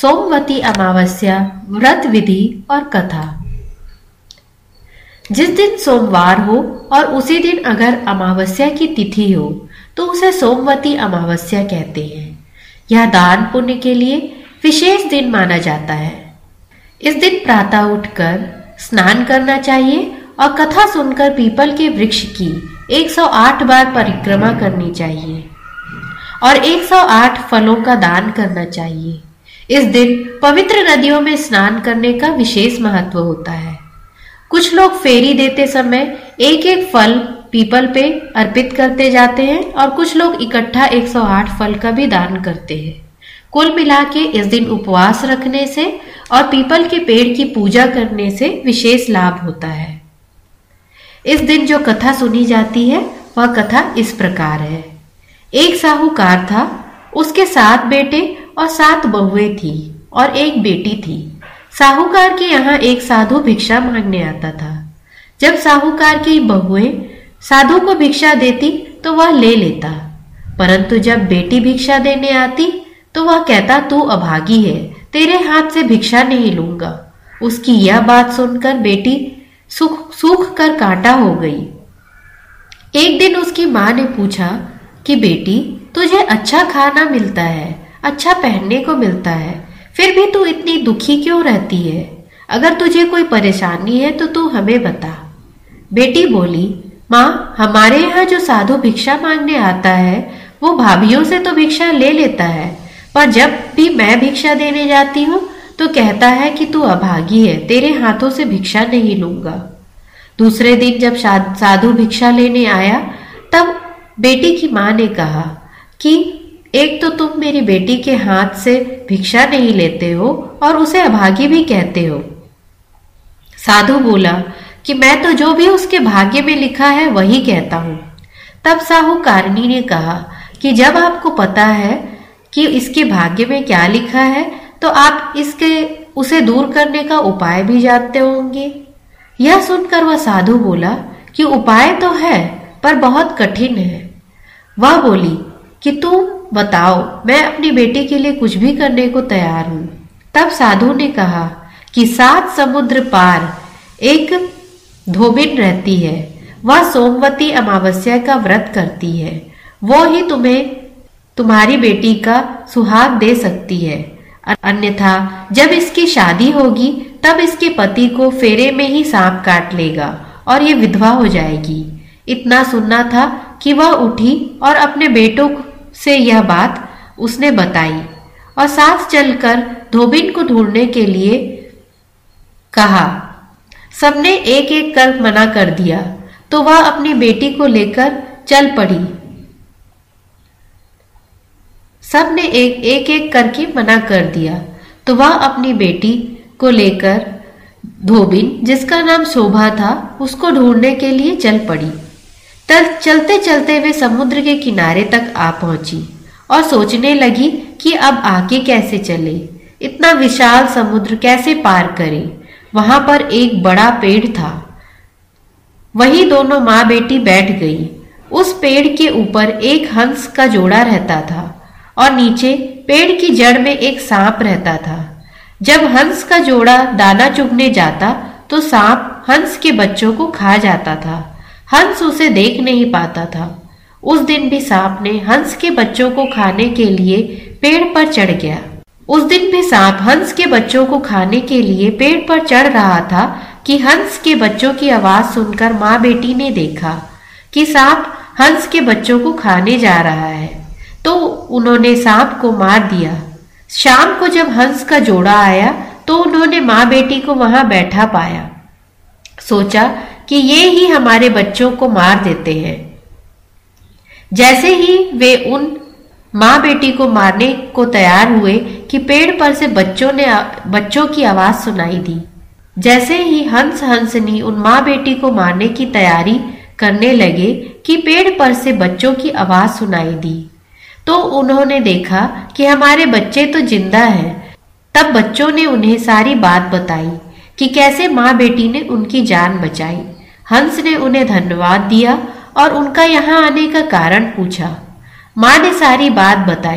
सोमवती अमावस्या, व्रत विधि और कथा। जिस दिन सोमवार हो और उसी दिन अगर अमावस्या की तिथि हो तो उसे सोमवती अमावस्या कहते हैं। यह दान पुण्य के लिए विशेष दिन माना जाता है। इस दिन प्रातः उठकर स्नान करना चाहिए और कथा सुनकर पीपल के वृक्ष की 108 बार परिक्रमा करनी चाहिए और 108 फलों का दान करना चाहिए। इस दिन पवित्र नदियों में स्नान करने का विशेष महत्व होता है। कुछ लोग फेरी देते समय एक एक फल पीपल पे अर्पित करते जाते हैं और कुछ लोग इकट्ठा 108 फल का भी दान करते हैं। कुल मिला के इस दिन उपवास रखने से और पीपल के पेड़ की पूजा करने से विशेष लाभ होता है। इस दिन जो कथा सुनी जाती है वह कथा इस प्रकार है। एक साहूकार था, उसके 7 बेटे और 7 बहुएं थी और एक बेटी थी। साहूकार के यहाँ एक साधु भिक्षा मांगने आता था। जब साहूकार की बहुएं साधु को भिक्षा देती तो वह ले लेता, परंतु जब बेटी भिक्षा देने आती तो वह कहता, तू अभागी है, तेरे हाथ से भिक्षा नहीं लूंगा। उसकी यह बात सुनकर बेटी सूख कर कांटा हो गई। एक दिन उसकी माँ ने पूछा कि बेटी, तुझे अच्छा खाना मिलता है, अच्छा पहनने को मिलता है, फिर भी तू इतनी दुखी क्यों रहती है? अगर तुझे कोई परेशानी है तो तू हमें बता। बेटी बोली, माँ, हमारे यहाँ जो साधु भिक्षा मांगने आता है वो भाभीियों से तो भिक्षा ले लेता है, पर जब भी मैं भिक्षा देने जाती हूँ तो कहता है कि तू अभागी है, तेरे हाथों से भिक्षा नहीं लूंगा। दूसरे दिन जब साधु भिक्षा लेने आया तब बेटी की माँ ने कहा कि एक तो तुम मेरी बेटी के हाथ से भिक्षा नहीं लेते हो और उसे अभागी भी कहते हो। साधु बोला कि मैं तो जो भी उसके भाग्य में लिखा है वही कहता हूँ। तब साहूकारनी ने कहा कि जब आपको पता है कि इसके भाग्य में क्या लिखा है तो आप उसे दूर करने का उपाय भी जानते होंगे। यह सुनकर वह साधु बोला कि उपाय तो है पर बहुत कठिन है। वह बोली कि तुम बताओ, मैं अपनी बेटी के लिए कुछ भी करने को तैयार हूं। तब साधु ने कहा कि 7 समुद्र पार एक धोबिन रहती है, वह सोमवती अमावस्या का व्रत करती है, वो ही तुम्हें तुम्हारी बेटी का सुहाग दे सकती है। अन्यथा जब इसकी शादी होगी तब इसके पति को फेरे में ही सांप काट लेगा और ये विधवा हो जाएगी। इतना सुनना था कि वह उठी और अपने बेटों से यह बात उसने बताई और साथ चलकर धोबिन को ढूंढने के लिए कहा। सबने एक एक कर मना कर दिया तो वह अपनी बेटी को लेकर चल पड़ी। सबने एक एक करके मना कर दिया तो वह अपनी बेटी को लेकर धोबिन, जिसका नाम शोभा था, उसको ढूंढने के लिए चल पड़ी। चलते चलते वे समुद्र के किनारे तक आ पहुंची और सोचने लगी कि अब आगे कैसे चले, इतना विशाल समुद्र कैसे पार करे। वहां पर एक बड़ा पेड़ था, वहीं दोनों माँ बेटी बैठ गई। उस पेड़ के ऊपर एक हंस का जोड़ा रहता था और नीचे पेड़ की जड़ में एक सांप रहता था। जब हंस का जोड़ा दाना चुगने जाता तो सांप हंस के बच्चों को खा जाता था। हंस उसे देख नहीं पाता था। उस दिन भी सांप ने हंस के बच्चों को खाने के लिए पेड़ पर चढ़ गया। उस दिन भी सांप हंस के बच्चों को खाने के लिए पेड़ पर चढ़ रहा था कि हंस के बच्चों की आवाज सुनकर माँ बेटी ने देखा कि सांप हंस के बच्चों को खाने जा रहा है, तो उन्होंने सांप को मार दिया। शाम को जब हंस का जोड़ा आया तो उन्होंने माँ बेटी को वहां बैठा पाया। सोचा कि ये ही हमारे बच्चों को मार देते हैं। जैसे ही वे उन माँ बेटी को मारने को तैयार हुए कि पेड़ पर से बच्चों की आवाज सुनाई दी। जैसे ही हंसनी उन माँ बेटी को मारने की तैयारी करने लगे कि पेड़ पर से बच्चों की आवाज सुनाई दी, तो उन्होंने देखा कि हमारे बच्चे तो जिंदा हैं। तब बच्चों ने उन्हें सारी बात बताई कि कैसे माँ बेटी ने उनकी जान बचाई। हंस ने उन्हें धन्यवाद दिया और उनका यहाँ आने का कारण पूछा। माँ ने सारी बात बताई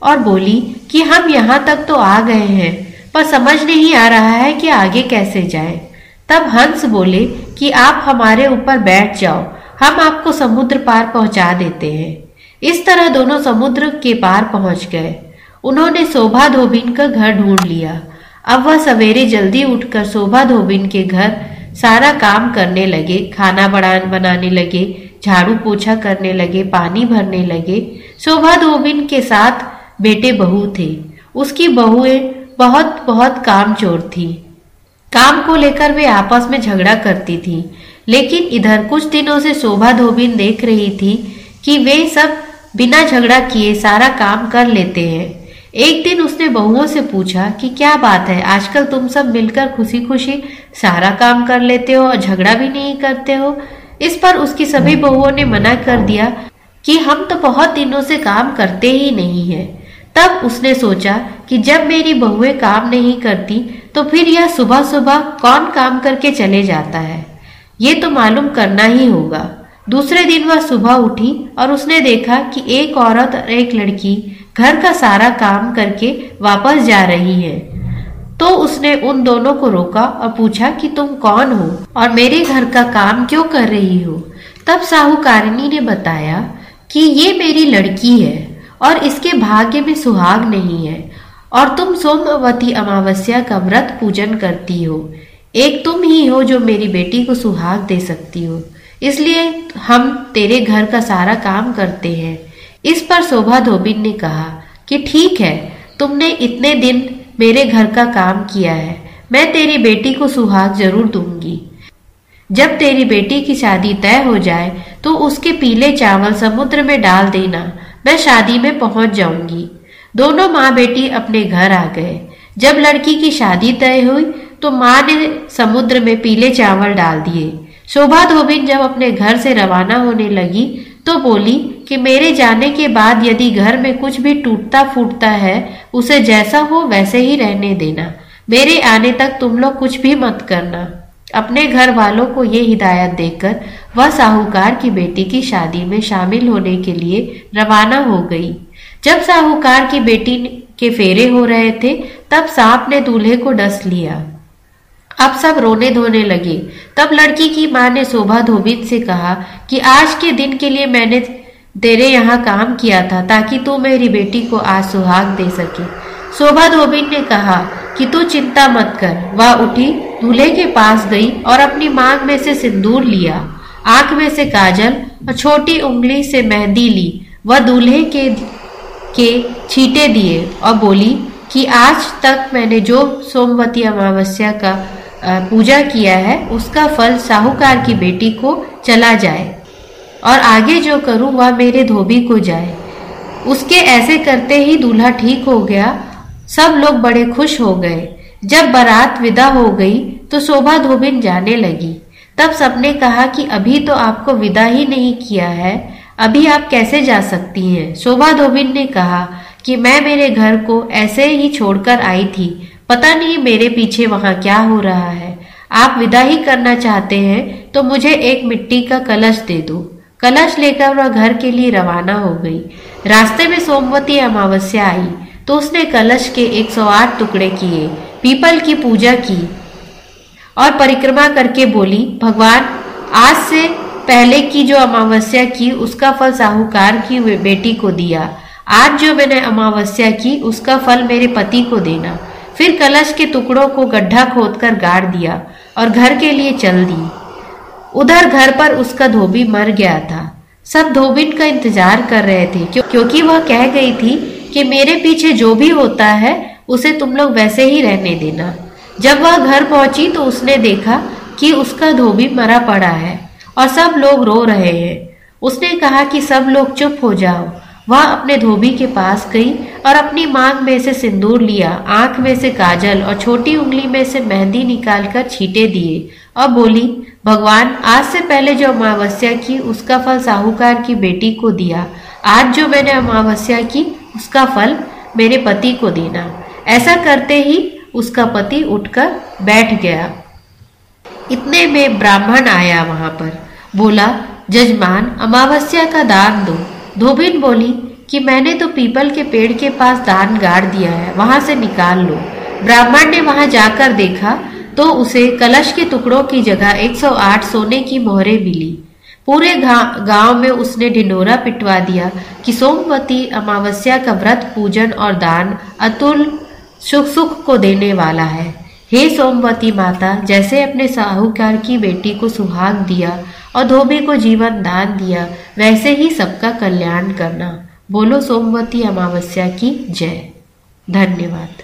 और बोली कि हम यहाँ तक तो आ गए हैं, पर समझ नहीं आ रहा है कि आगे कैसे जाएं। तब हंस बोले कि आप हमारे ऊपर बैठ जाओ, हम आपको समुद्र पार पहुंचा देते हैं। इस तरह दोनों समुद्र के पार पहुंच गए। उन्होंने शोभा धोबिन का घर ढूंढ लिया। अब वह सवेरे जल्दी उठकर शोभा धोबिन के घर सारा काम करने लगे, खाना बनाने लगे, झाड़ू पोछा करने लगे, पानी भरने लगे। शोभा धोबिन के साथ बेटे बहू थे। उसकी बहुएं बहुत बहुत कामचोर थी। काम को लेकर वे आपस में झगड़ा करती थी। लेकिन इधर कुछ दिनों से शोभा धोबिन देख रही थी कि वे सब बिना झगड़ा किए सारा काम कर लेते हैं। एक दिन उसने बहुओं से पूछा कि क्या बात है, आजकल तुम सब मिलकर खुशी खुशी सारा काम कर लेते हो और झगड़ा भी नहीं करते हो। इस पर उसकी सभी बहुओं ने मना कर दिया कि हम तो बहुत दिनों से काम करते ही नहीं है। तब उसने सोचा कि जब मेरी बहुएं काम नहीं करती तो फिर यह सुबह सुबह कौन काम करके चले जाता है, ये तो मालूम करना ही होगा। दूसरे दिन वह सुबह उठी और उसने देखा कि एक औरत और एक लड़की घर का सारा काम करके वापस जा रही है। तो उसने उन दोनों को रोका और पूछा कि तुम कौन हो और मेरे घर का काम क्यों कर रही हो। तब साहूकारिनी ने बताया कि ये मेरी लड़की है और इसके भाग्य में सुहाग नहीं है और तुम सोमवती अमावस्या का व्रत पूजन करती हो। एक तुम ही हो जो मेरी बेटी को सुहाग दे सकती हो, इसलिए हम तेरे घर का सारा काम करते हैं। इस पर शोभा धोबिन ने कहा कि ठीक है, तुमने इतने दिन मेरे घर का काम किया है, मैं तेरी बेटी को सुहाग जरूर दूंगी। जब तेरी बेटी की शादी तय हो जाए तो उसके पीले चावल समुद्र में डाल देना, मैं शादी में पहुंच जाऊंगी। दोनों माँ बेटी अपने घर आ गए। जब लड़की की शादी तय हुई तो माँ ने समुद्र में पीले चावल डाल दिए। शोभा धोबिन जब अपने घर से रवाना होने लगी तो बोली कि मेरे जाने के बाद यदि घर में कुछ भी टूटता फूटता है उसे जैसा हो वैसे ही रहने देना, मेरे आने तक तुम लोग कुछ भी मत करना। अपने घर वालों को ये हिदायत देकर वह साहूकार की बेटी की शादी में शामिल होने के लिए रवाना हो गई। जब साहूकार की बेटी के फेरे हो रहे थे तब सांप ने दूल्हे को डस लिया। अब सब रोने धोने लगे। तब लड़की की माँ ने शोभा धोबिन से कहा कि आज के दिन के लिए मैंने तेरे यहाँ काम किया था ताकि तू मेरी बेटी को आज सुहाग दे सके। शोभा धोबिन ने कहा कि तू चिंता मत कर। वह उठी, दूल्हे के पास गई और अपनी मांग में से सिंदूर लिया, आंख में से काजल और छोटी उंगली से मेहंदी ली। वह दूल्हे के छींटे दिए और बोली कि आज तक मैंने जो सोमवती अमावस्या का पूजा किया है उसका फल साहूकार की बेटी को चला जाए और आगे जो करूं वह मेरे धोबी को जाए। उसके ऐसे करते ही दूल्हा ठीक हो गया। सब लोग बड़े खुश हो गए। जब बारात विदा हो गई तो शोभा धोबिन जाने लगी। तब सबने कहा कि अभी तो आपको विदा ही नहीं किया है, अभी आप कैसे जा सकती हैं। शोभा धोबिन ने कहा कि मैं मेरे घर को ऐसे ही छोड़कर आई थी, पता नहीं मेरे पीछे वहां क्या हो रहा है। आप विदा ही करना चाहते हैं तो मुझे एक मिट्टी का कलश दे दो। कलश लेकर वह घर के लिए रवाना हो गई। रास्ते में सोमवती अमावस्या आई तो उसने कलश के 108 टुकड़े किए, पीपल की पूजा की और परिक्रमा करके बोली, भगवान आज से पहले की जो अमावस्या की उसका फल साहूकार की बेटी को दिया, आज जो मैंने अमावस्या की उसका फल मेरे पति को देना। फिर कलश के टुकड़ों को गड्ढा खोदकर गाड़ दिया और घर के लिए चल दी। उधर घर पर उसका धोबी मर गया था। सब धोबिन का इंतजार कर रहे थे क्योंकि वह कह गई थी कि मेरे पीछे जो भी होता है उसे तुम लोग वैसे ही रहने देना। जब वह घर पहुंची तो उसने देखा कि उसका धोबी मरा पड़ा है और सब लोग रो रहे हैं। उसने कहा कि सब लोग चुप हो जाओ। वह अपने धोबी के पास गई और अपनी मांग में से सिंदूर लिया, आंख में से काजल और छोटी उंगली में से मेहंदी निकालकर छींटे दिए और बोली, भगवान आज से पहले जो अमावस्या की उसका फल साहूकार की बेटी को दिया, आज जो मैंने अमावस्या की उसका फल मेरे पति को देना। ऐसा करते ही उसका पति उठकर बैठ गया। इतने में ब्राह्मण आया वहां पर, बोला, जजमान अमावस्या का दान दो। धोबिन बोली कि मैंने तो पीपल के पेड़ के पास दान गाड़ दिया है, वहां से निकाल लो। ब्राह्मण ने वहां जाकर देखा तो उसे कलश के टुकड़ों की जगह 108 सोने की मोहरें मिली। पूरे गांव में उसने ढिंढोरा पिटवा दिया कि सोमवती अमावस्या का व्रत, पूजन और दान अतुल सुख को देने वाला है। हे सोमवती माता, जैसे अपने साहूकार की बेटी को सुहाग दिया और धोबी को जीवन दान दिया, वैसे ही सबका कल्याण करना। बोलो सोमवती अमावस्या की जय। धन्यवाद।